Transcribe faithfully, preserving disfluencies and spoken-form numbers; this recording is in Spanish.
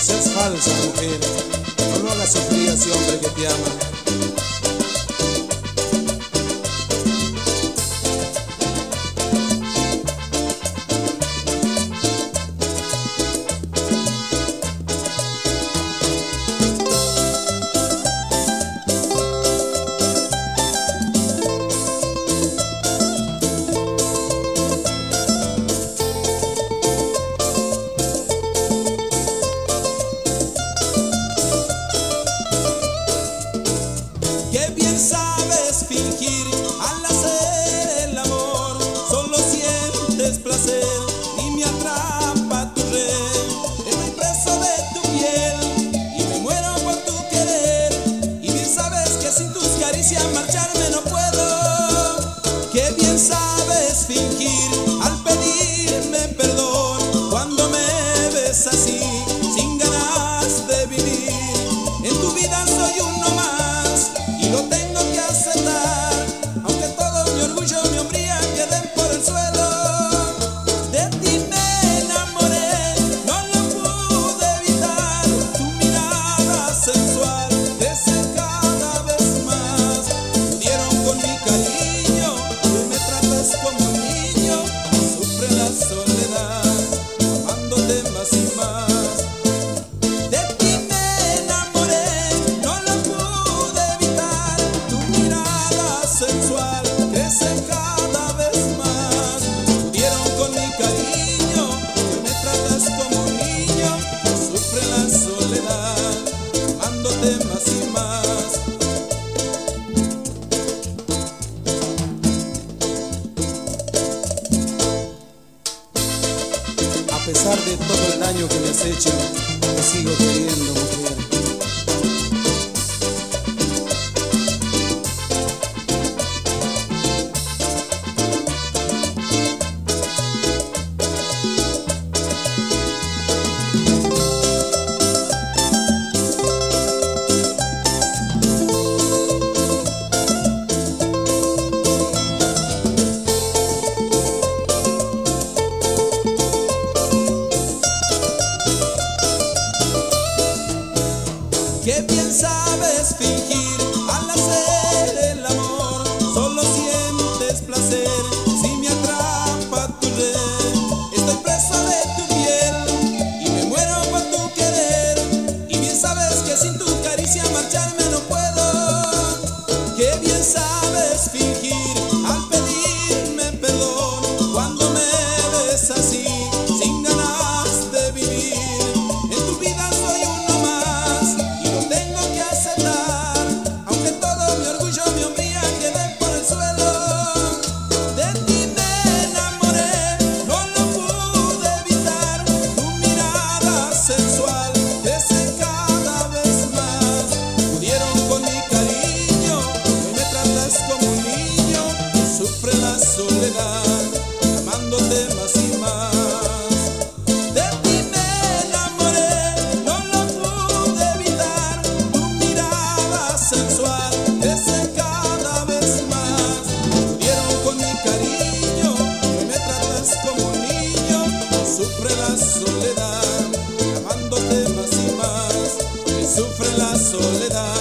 seas falsa, mujer, no lo hagas sufrir a ese hombre que te ama. Qué bien sabes fingir al hacer el amor, solo sientes placer y me atrapa tu red. Estoy preso de tu piel y me muero por tu querer, y bien sabes que sin tus caricias marcharme no puedo. Qué bien sabes fingir al pedirme perdón cuando me ves así, sin ganas de vivir. En tu vida soy uno más y lo tengo que aceptar, aunque todo mi orgullo, mi hombría queden por el suelo. De ti me enamoré, no lo pude evitar, tu mirada sensual crece cada vez más. Dieron con mi cariño, tú me tratas como un niño, sufre la soledad, amándote más y más. Sensual crece cada vez más. Pudieron con mi cariño, que me tratas como un niño, sufre la soledad, amándote más y más. A pesar de todo el daño que me has hecho, te sigo queriendo, mujer. Qué bien sabes fingir al hacer el amor, solo sientes placer si me atrapa tu red. Estoy preso de tu piel y me muero por tu querer, y bien sabes que sin tu caricia marcharme no puedo. Qué bien sabes fingir al pedirme perdón cuando me ves así, sin ganas de vivir. En tu vida soy uno más y lo tengo que aceptar, aunque todo mi orgullo, mi hombría queden por el suelo. De ti me enamoré, no lo pude evitar, tu mirada sensual crece cada vez más. Pudieron con mi cariño, hoy me tratas como un niño, sufre la soledad, amándote más y más. De ti me enamoré, no lo pude evitar, tu mirada sensual crece cada vez más. Pudieron con mi cariño, hoy me tratas como un niño, sufre la soledad, amándote más y más, y sufre la soledad.